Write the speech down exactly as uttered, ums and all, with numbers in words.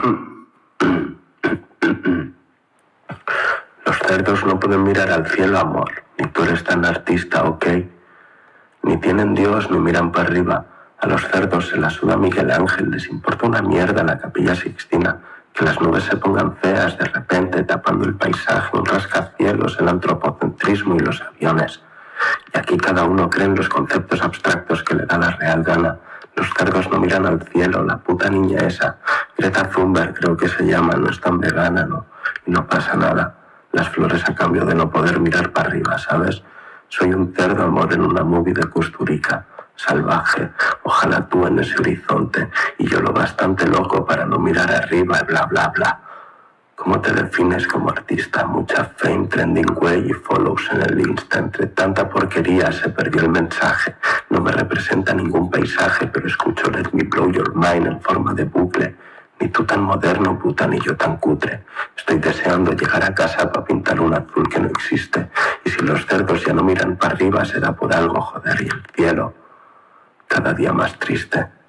Los cerdos no pueden mirar al cielo, amor. Ni tú eres tan artista, ¿ok? Ni tienen Dios, ni miran para arriba. A los cerdos se la suda Miguel Ángel, les importa una mierda la Capilla Sixtina. Que las nubes se pongan feas de repente, tapando el paisaje, un rascacielos, el antropocentrismo y los aviones. Y aquí cada uno cree en los conceptos abstractos que le da la real gana. Los cerdos no miran al cielo, la puta niña esa, Greta Thunberg creo que se llama, no es tan vegana, ¿no? Y no pasa nada. Las flores a cambio de no poder mirar para arriba, ¿sabes? Soy un cerdo, amor, en una movie de Kusturica. Salvaje, ojalá tú en ese horizonte y yo lo bastante loco para no mirar arriba y bla bla bla. ¿Cómo te defines como artista? Mucha fame, trending way y follows en el Insta. Entre tanta porquería se perdió el mensaje. No me representa ningún paisaje, pero escucho Let Me Blow Your Mind en forma de bucle. Ni tú tan moderno, puta, ni yo tan cutre. Estoy deseando llegar a casa para pintar un azul que no existe. Y si los cerdos ya no miran para arriba será por algo, joder, y el cielo cada día más triste.